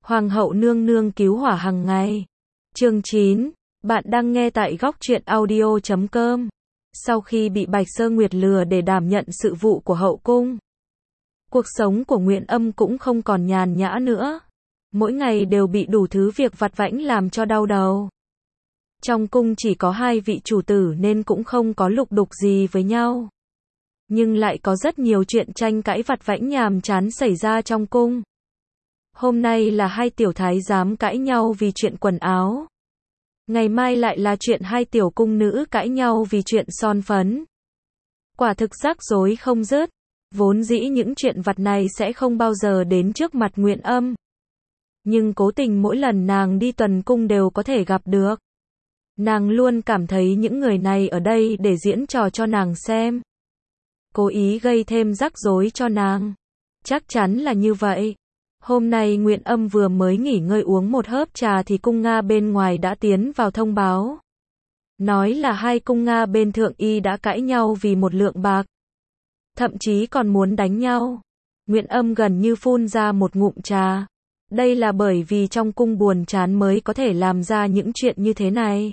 Hoàng hậu nương nương cứu hỏa hàng ngày. Chương 9. Bạn đang nghe tại góc truyện audio.com. Sau khi bị Bạch Sơ Nguyệt lừa để đảm nhận sự vụ của hậu cung, cuộc sống của Nguyện Âm cũng không còn nhàn nhã nữa. Mỗi ngày đều bị đủ thứ việc vặt vãnh làm cho đau đầu. Trong cung chỉ có hai vị chủ tử nên cũng không có lục đục gì với nhau. Nhưng lại có rất nhiều chuyện tranh cãi vặt vãnh nhàm chán xảy ra trong cung. Hôm nay là hai tiểu thái giám cãi nhau vì chuyện quần áo. Ngày mai lại là chuyện hai tiểu cung nữ cãi nhau vì chuyện son phấn. Quả thực rắc rối không dứt. Vốn dĩ những chuyện vặt này sẽ không bao giờ đến trước mặt Nguyện Âm. Nhưng cố tình mỗi lần nàng đi tuần cung đều có thể gặp được. Nàng luôn cảm thấy những người này ở đây để diễn trò cho nàng xem. Cố ý gây thêm rắc rối cho nàng. Chắc chắn là như vậy. Hôm nay Nguyện Âm vừa mới nghỉ ngơi uống một hớp trà thì cung Nga bên ngoài đã tiến vào thông báo. Nói là hai cung Nga bên thượng y đã cãi nhau vì một lượng bạc. Thậm chí còn muốn đánh nhau. Nguyện Âm gần như phun ra một ngụm trà. Đây là bởi vì trong cung buồn chán mới có thể làm ra những chuyện như thế này.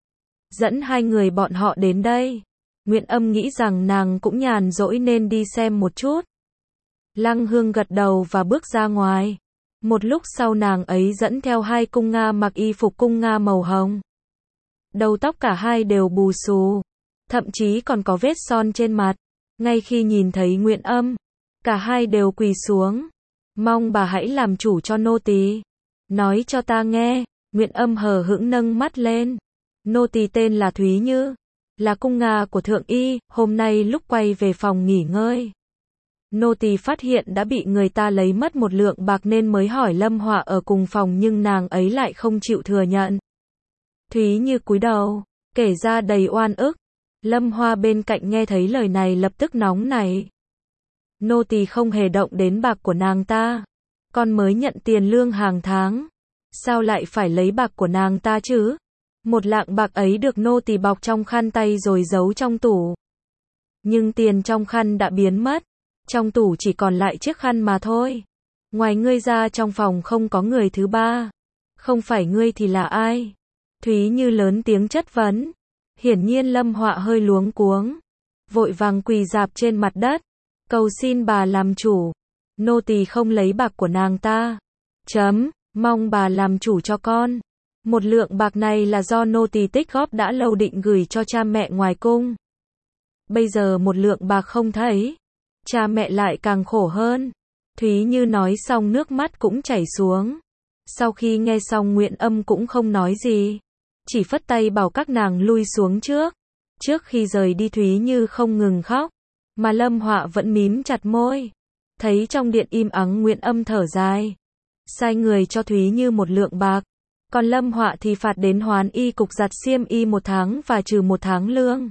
Dẫn hai người bọn họ đến đây. Nguyện Âm nghĩ rằng nàng cũng nhàn rỗi nên đi xem một chút. Lăng Hương gật đầu và bước ra ngoài. Một lúc sau nàng ấy dẫn theo hai cung Nga mặc y phục cung Nga màu hồng. Đầu tóc cả hai đều bù xù. Thậm chí còn có vết son trên mặt. Ngay khi nhìn thấy Nguyện Âm, cả hai đều quỳ xuống. Mong bà hãy làm chủ cho nô tỳ. Nói cho ta nghe. Nguyện Âm hờ hững nâng mắt lên. Nô tỳ tên là Thúy Như. Là cung Nga của thượng y. Hôm nay lúc quay về phòng nghỉ ngơi, nô tỳ phát hiện đã bị người ta lấy mất một lượng bạc nên mới hỏi Lâm Họa ở cùng phòng nhưng nàng ấy lại không chịu thừa nhận. Thúy Như cúi đầu, kể ra đầy oan ức. Lâm Hoa bên cạnh nghe thấy lời này lập tức nóng nảy. Nô tỳ không hề động đến bạc của nàng ta. Con mới nhận tiền lương hàng tháng. Sao lại phải lấy bạc của nàng ta chứ? Một lạng bạc ấy được nô tỳ bọc trong khăn tay rồi giấu trong tủ. Nhưng tiền trong khăn đã biến mất. Trong tủ chỉ còn lại chiếc khăn mà thôi. Ngoài ngươi ra trong phòng không có người thứ ba. Không phải ngươi thì là ai? Thúy Như lớn tiếng chất vấn. Hiển nhiên Lâm Họa hơi luống cuống. Vội vàng quỳ rạp trên mặt đất. Cầu xin bà làm chủ. Nô tỳ không lấy bạc của nàng ta. Mong bà làm chủ cho con. Một lượng bạc này là do nô tỳ tích góp đã lâu định gửi cho cha mẹ ngoài cung. Bây giờ một lượng bạc không thấy. Cha mẹ lại càng khổ hơn. Thúy Như nói xong nước mắt cũng chảy xuống. Sau khi nghe xong Nguyện Âm cũng không nói gì. Chỉ phất tay bảo các nàng lui xuống trước. Trước khi rời đi Thúy Như không ngừng khóc. Mà Lâm Họa vẫn mím chặt môi. Thấy trong điện im ắng Nguyện Âm thở dài. Sai người cho Thúy Như một lượng bạc. Còn Lâm Họa thì phạt đến Hoán y cục giặt xiêm y 1 tháng và trừ 1 tháng lương.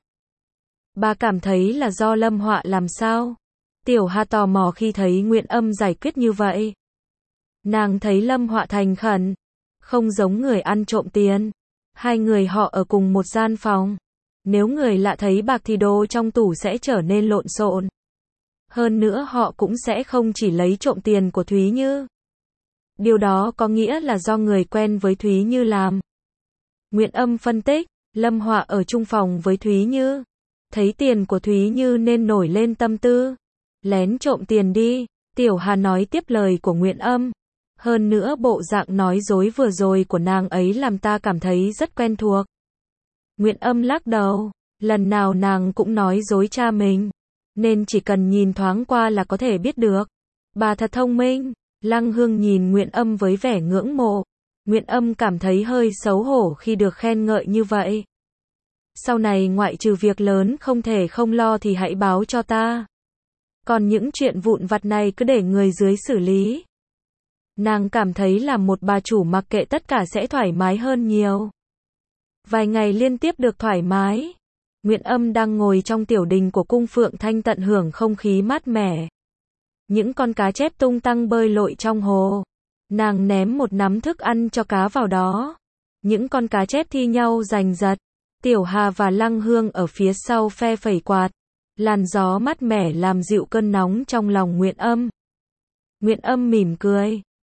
Bà cảm thấy là do Lâm Họa làm sao? Tiểu Hà tò mò khi thấy Nguyện Âm giải quyết như vậy. Nàng thấy Lâm Họa thành khẩn. Không giống người ăn trộm tiền. Hai người họ ở cùng một gian phòng. Nếu người lạ thấy bạc thì đồ trong tủ sẽ trở nên lộn xộn. Hơn nữa họ cũng sẽ không chỉ lấy trộm tiền của Thúy Như. Điều đó có nghĩa là do người quen với Thúy Như làm. Nguyện Âm phân tích, Lâm Họa ở chung phòng với Thúy Như. Thấy tiền của Thúy Như nên nổi lên tâm tư. Lén trộm tiền đi. Tiểu Hà nói tiếp lời của Nguyện Âm. Hơn nữa bộ dạng nói dối vừa rồi của nàng ấy làm ta cảm thấy rất quen thuộc. Nguyện Âm lắc đầu. Lần nào nàng cũng nói dối cha mình. Nên chỉ cần nhìn thoáng qua là có thể biết được. Bà thật thông minh. Lăng Hương nhìn Nguyện Âm với vẻ ngưỡng mộ. Nguyện Âm cảm thấy hơi xấu hổ khi được khen ngợi như vậy. Sau này ngoại trừ việc lớn không thể không lo thì hãy báo cho ta. Còn những chuyện vụn vặt này cứ để người dưới xử lý. Nàng cảm thấy là một bà chủ mặc kệ tất cả sẽ thoải mái hơn nhiều. Vài ngày liên tiếp được thoải mái. Nguyện Âm đang ngồi trong tiểu đình của cung Phượng Thanh tận hưởng không khí mát mẻ. Những con cá chép tung tăng bơi lội trong hồ. Nàng ném một nắm thức ăn cho cá vào đó. Những con cá chép thi nhau giành giật. Tiểu Hà và Lăng Hương ở phía sau phe phẩy quạt. Làn gió mát mẻ làm dịu cơn nóng trong lòng Nguyện Âm. Nguyện Âm mỉm cười.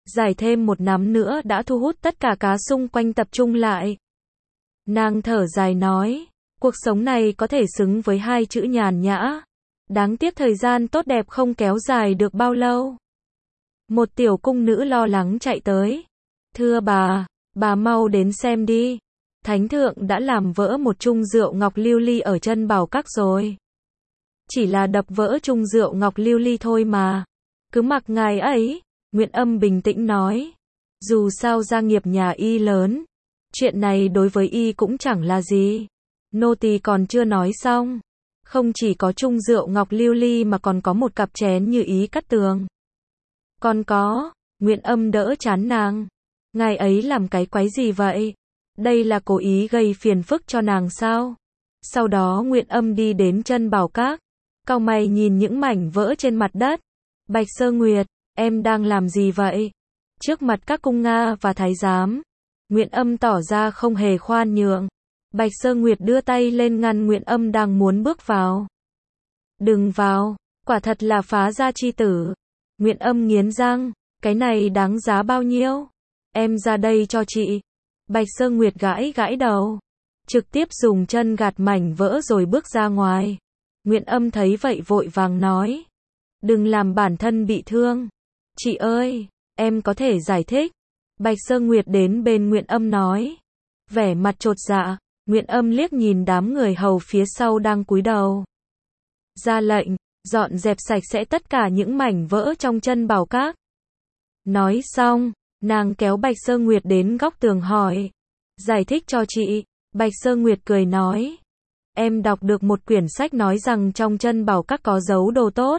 Giải thêm một nắm nữa đã thu hút tất cả cá xung quanh tập trung lại. Nàng thở dài nói, cuộc sống này có thể xứng với hai chữ nhàn nhã. Đáng tiếc thời gian tốt đẹp không kéo dài được bao lâu. Một tiểu cung nữ lo lắng chạy tới. Thưa bà mau đến xem đi. Thánh thượng đã làm vỡ một chung rượu ngọc lưu ly ở chân bảo các rồi. Chỉ là đập vỡ chung rượu ngọc lưu ly thôi mà. Cứ mặc ngài ấy, Nguyện Âm bình tĩnh nói. Dù sao gia nghiệp nhà y lớn. Chuyện này đối với y cũng chẳng là gì. Nô tỳ còn chưa nói xong. Không chỉ có chung rượu ngọc lưu ly mà còn có một cặp chén như ý cắt tường. Còn có, Nguyện Âm đỡ chán nàng. Ngài ấy làm cái quái gì vậy? Đây là cố ý gây phiền phức cho nàng sao? Sau đó Nguyện Âm đi đến chân bảo các. Cau mày nhìn những mảnh vỡ trên mặt đất. Bạch Sơ Nguyệt, em đang làm gì vậy? Trước mặt các cung Nga và thái giám. Nguyện Âm tỏ ra không hề khoan nhượng. Bạch Sơ Nguyệt đưa tay lên ngăn Nguyện Âm đang muốn bước vào. Đừng vào, quả thật là phá gia chi tử. Nguyện Âm nghiến răng, cái này đáng giá bao nhiêu? Em ra đây cho chị. Bạch Sơ Nguyệt gãi gãi đầu. Trực tiếp dùng chân gạt mảnh vỡ rồi bước ra ngoài. Nguyện Âm thấy vậy vội vàng nói. Đừng làm bản thân bị thương. Chị ơi, em có thể giải thích. Bạch Sơ Nguyệt đến bên Nguyện Âm nói. Vẻ mặt chột dạ, Nguyện Âm liếc nhìn đám người hầu phía sau đang cúi đầu. Ra lệnh, dọn dẹp sạch sẽ tất cả những mảnh vỡ trong chân bảo các. Nói xong, nàng kéo Bạch Sơ Nguyệt đến góc tường hỏi. Giải thích cho chị. Bạch Sơ Nguyệt cười nói. Em đọc được một quyển sách nói rằng trong chân bảo các có giấu đồ tốt.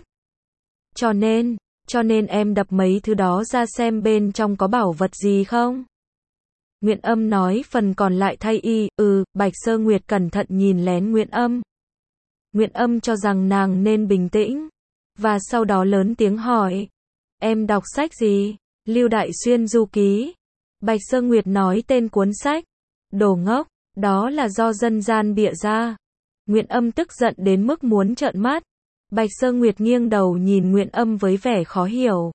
Cho nên em đập mấy thứ đó ra xem bên trong có bảo vật gì không. Nguyện Âm nói phần còn lại thay y. Bạch Sơ Nguyệt cẩn thận nhìn lén Nguyện Âm. Nguyện Âm cho rằng nàng nên bình tĩnh. Và sau đó lớn tiếng hỏi. Em đọc sách gì? Lưu Đại Xuyên Du Ký. Bạch Sơ Nguyệt nói tên cuốn sách. Đồ ngốc, đó là do dân gian bịa ra. Nguyện Âm tức giận đến mức muốn trợn mắt. Bạch Sơ Nguyệt nghiêng đầu nhìn Nguyện Âm với vẻ khó hiểu.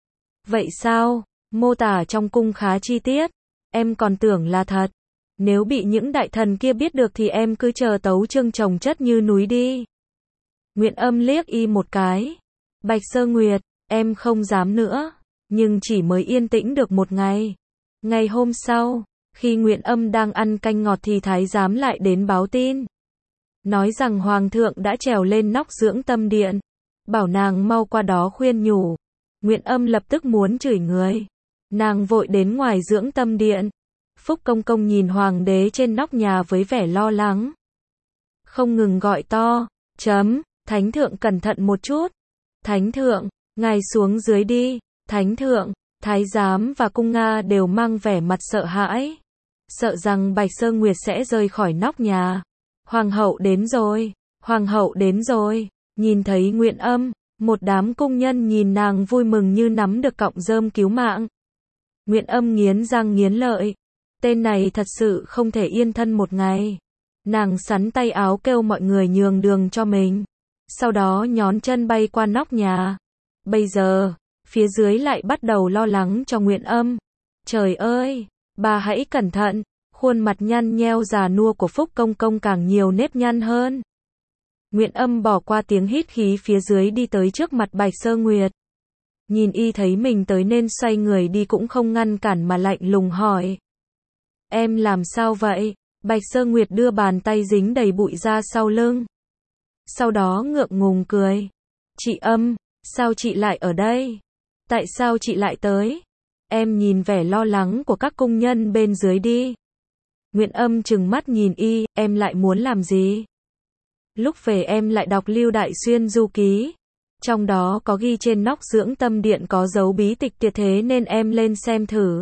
Vậy sao? Mô tả trong cung khá chi tiết. Em còn tưởng là thật. Nếu bị những đại thần kia biết được thì em cứ chờ tấu chương chồng chất như núi đi. Nguyện Âm liếc y một cái. Bạch Sơ Nguyệt, em không dám nữa. Nhưng chỉ mới yên tĩnh được một ngày. Ngày hôm sau, khi Nguyện Âm đang ăn canh ngọt thì thái giám lại đến báo tin. Nói rằng Hoàng thượng đã trèo lên nóc dưỡng tâm điện. Bảo nàng mau qua đó khuyên nhủ. Nguyện Âm lập tức muốn chửi người. Nàng vội đến ngoài dưỡng tâm điện. Phúc Công Công nhìn Hoàng đế trên nóc nhà với vẻ lo lắng. Không ngừng gọi to. Thánh thượng cẩn thận một chút. Thánh thượng, ngài xuống dưới đi. Thánh thượng, thái giám và cung Nga đều mang vẻ mặt sợ hãi. Sợ rằng Bạch Sơ Nguyệt sẽ rơi khỏi nóc nhà. Hoàng hậu đến rồi, Hoàng hậu đến rồi. Nhìn thấy Nguyện Âm, một đám cung nhân nhìn nàng vui mừng như nắm được cọng rơm cứu mạng. Nguyện Âm nghiến răng nghiến lợi. Tên này thật sự không thể yên thân một ngày. Nàng sắn tay áo kêu mọi người nhường đường cho mình. Sau đó nhón chân bay qua nóc nhà. Bây giờ, phía dưới lại bắt đầu lo lắng cho Nguyện Âm. Trời ơi, bà hãy cẩn thận. Khuôn mặt nhăn nheo già nua của Phúc Công Công càng nhiều nếp nhăn hơn. Nguyện Âm bỏ qua tiếng hít khí phía dưới đi tới trước mặt Bạch Sơ Nguyệt. Nhìn y thấy mình tới nên xoay người đi cũng không ngăn cản mà lạnh lùng hỏi. Em làm sao vậy? Bạch Sơ Nguyệt đưa bàn tay dính đầy bụi ra sau lưng. Sau đó ngượng ngùng cười. Chị Âm, sao chị lại ở đây? Tại sao chị lại tới? Em nhìn vẻ lo lắng của các cung nhân bên dưới đi. Nguyện Âm trừng mắt nhìn y, em lại muốn làm gì? Lúc về em lại đọc Lưu Đại Xuyên Du Ký. Trong đó có ghi trên nóc dưỡng tâm điện có dấu bí tịch tuyệt thế nên em lên xem thử.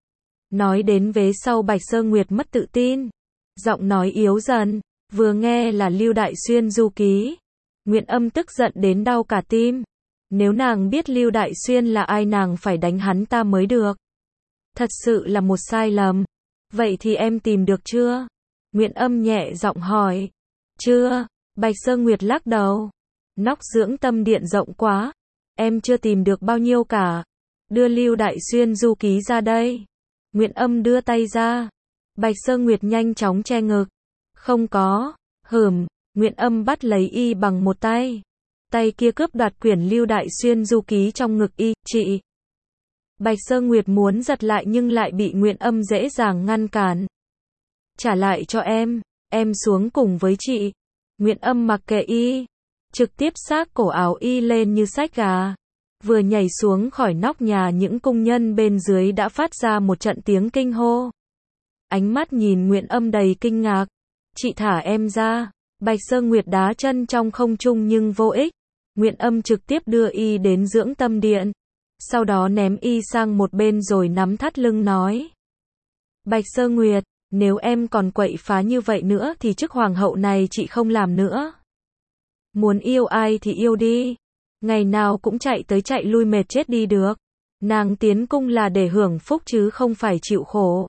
Nói đến vế sau Bạch Sơ Nguyệt mất tự tin. Giọng nói yếu dần, vừa nghe là Lưu Đại Xuyên Du Ký. Nguyện Âm tức giận đến đau cả tim. Nếu nàng biết Lưu Đại Xuyên là ai nàng phải đánh hắn ta mới được. Thật sự là một sai lầm. Vậy thì em tìm được chưa? Nguyện Âm nhẹ giọng hỏi. Chưa, Bạch Sơ Nguyệt lắc đầu. Nóc dưỡng tâm điện rộng quá. Em chưa tìm được bao nhiêu cả. đưa Lưu Đại Xuyên du ký ra đây. Nguyện Âm đưa tay ra. Bạch Sơ Nguyệt nhanh chóng che ngực. Không có. Nguyện Âm bắt lấy y bằng một tay. Tay kia cướp đoạt quyển Lưu Đại Xuyên du ký trong ngực y. Chị. Bạch Sơ Nguyệt muốn giật lại nhưng lại bị Nguyện Âm dễ dàng ngăn cản. Trả lại cho em xuống cùng với chị. Nguyện Âm mặc kệ y, trực tiếp xác cổ áo y lên như xách gà. Vừa nhảy xuống khỏi nóc nhà, những công nhân bên dưới đã phát ra một trận tiếng kinh hô. Ánh mắt nhìn Nguyện Âm đầy kinh ngạc. Chị thả em ra. Bạch Sơ Nguyệt đá chân trong không trung nhưng vô ích. Nguyện Âm trực tiếp đưa y đến dưỡng tâm điện. Sau đó ném y sang một bên rồi nắm thắt lưng nói. Bạch Sơ Nguyệt, nếu em còn quậy phá như vậy nữa thì chức hoàng hậu này chị không làm nữa. Muốn yêu ai thì yêu đi. Ngày nào cũng chạy tới chạy lui mệt chết đi được. Nàng tiến cung là để hưởng phúc chứ không phải chịu khổ.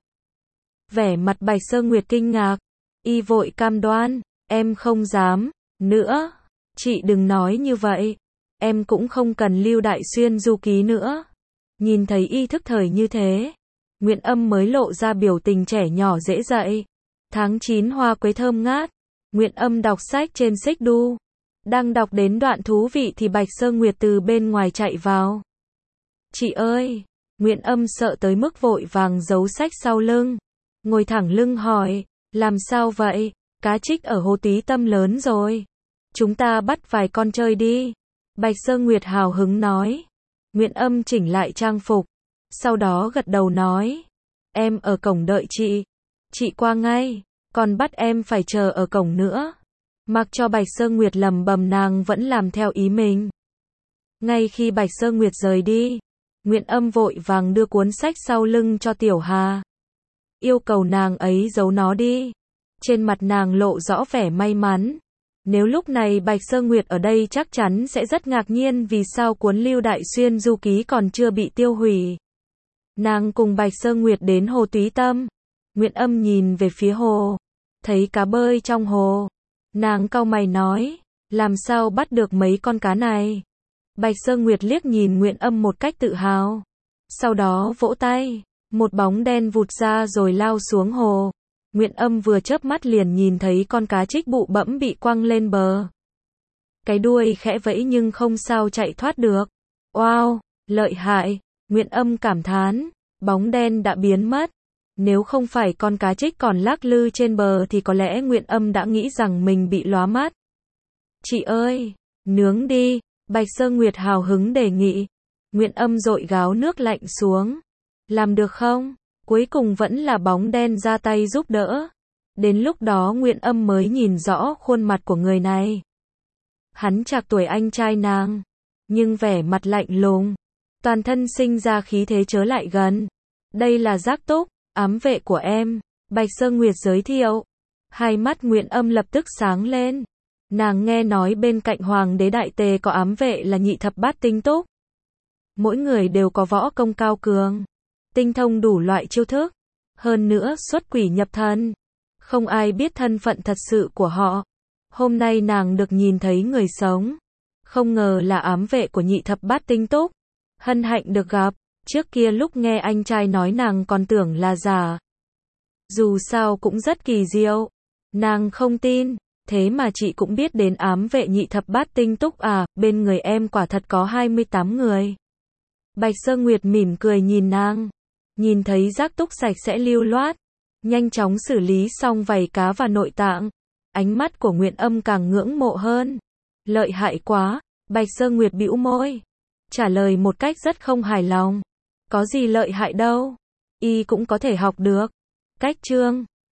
Vẻ mặt Bạch Sơ Nguyệt kinh ngạc. Y vội cam đoan. Em không dám. Nữa. Chị đừng nói như vậy. Em cũng không cần Lưu Đại Xuyên du ký nữa. Nhìn thấy y thức thời như thế, Nguyện Âm mới lộ ra biểu tình trẻ nhỏ dễ dạy. Tháng 9 hoa quế thơm ngát. Nguyện Âm đọc sách trên xích đu. Đang đọc đến đoạn thú vị thì Bạch Sơ Nguyệt từ bên ngoài chạy vào. Chị ơi! Nguyện Âm sợ tới mức vội vàng giấu sách sau lưng. Ngồi thẳng lưng hỏi. Làm sao vậy? Cá trích ở hồ Túy Tâm lớn rồi. Chúng ta bắt vài con chơi đi. Bạch Sơ Nguyệt hào hứng nói. Nguyện Âm chỉnh lại trang phục. Sau đó gật đầu nói. Em ở cổng đợi chị. Chị qua ngay. Còn bắt em phải chờ ở cổng nữa. Mặc cho Bạch Sơ Nguyệt lầm bầm, nàng vẫn làm theo ý mình. Ngay khi Bạch Sơ Nguyệt rời đi, Nguyện Âm vội vàng đưa cuốn sách sau lưng cho Tiểu Hà. Yêu cầu nàng ấy giấu nó đi. Trên mặt nàng lộ rõ vẻ may mắn. Nếu lúc này Bạch Sơ Nguyệt ở đây chắc chắn sẽ rất ngạc nhiên vì sao cuốn Lưu Đại Xuyên du ký còn chưa bị tiêu hủy. Nàng cùng Bạch Sơ Nguyệt đến hồ Túy Tâm. Nguyện Âm nhìn về phía hồ. Thấy cá bơi trong hồ. Nàng cau mày nói. Làm sao bắt được mấy con cá này? Bạch Sơ Nguyệt liếc nhìn Nguyện Âm một cách tự hào. Sau đó vỗ tay. Một bóng đen vụt ra rồi lao xuống hồ. Nguyện Âm vừa chớp mắt liền nhìn thấy con cá trích bụ bẫm bị quăng lên bờ. Cái đuôi khẽ vẫy nhưng không sao chạy thoát được. Wow, lợi hại. Nguyện Âm cảm thán. Bóng đen đã biến mất. Nếu không phải con cá trích còn lắc lư trên bờ thì có lẽ Nguyện Âm đã nghĩ rằng mình bị lóa mắt. Chị ơi, nướng đi. Bạch Sơ Nguyệt hào hứng đề nghị. Nguyện Âm dội gáo nước lạnh xuống. Làm được không? Cuối cùng vẫn là bóng đen ra tay giúp đỡ. Đến lúc đó Nguyện Âm mới nhìn rõ khuôn mặt của người này. Hắn trạc tuổi anh trai nàng, nhưng vẻ mặt lạnh lùng. Toàn thân sinh ra khí thế chớ lại gần. Đây là Giác Túc, ám vệ của em. Bạch Sơ Nguyệt giới thiệu. Hai mắt Nguyện Âm lập tức sáng lên. Nàng nghe nói bên cạnh Hoàng đế Đại Tề có ám vệ là Nhị Thập Bát Tinh Túc. Mỗi người đều có võ công cao cường, tinh thông đủ loại chiêu thức. Hơn nữa xuất quỷ nhập thần. Không ai biết thân phận thật sự của họ. Hôm nay nàng được nhìn thấy người sống. Không ngờ là ám vệ của Nhị Thập Bát Tinh Túc. Hân hạnh được gặp. Trước kia lúc nghe anh trai nói nàng còn tưởng là giả. Dù sao cũng rất kỳ diệu. Nàng không tin. Thế mà chị cũng biết đến ám vệ Nhị Thập Bát Tinh Túc à? Bên người em quả thật có 28 người. Bạch Sơ Nguyệt mỉm cười nhìn nàng. Nhìn thấy Giác Túc sạch sẽ lưu loát. Nhanh chóng xử lý xong vảy cá và nội tạng. Ánh mắt của Nguyện Âm càng ngưỡng mộ hơn. Lợi hại quá. Bạch Sơ Nguyệt bĩu môi. Trả lời một cách rất không hài lòng. Có gì lợi hại đâu. Y cũng có thể học được. Cách chương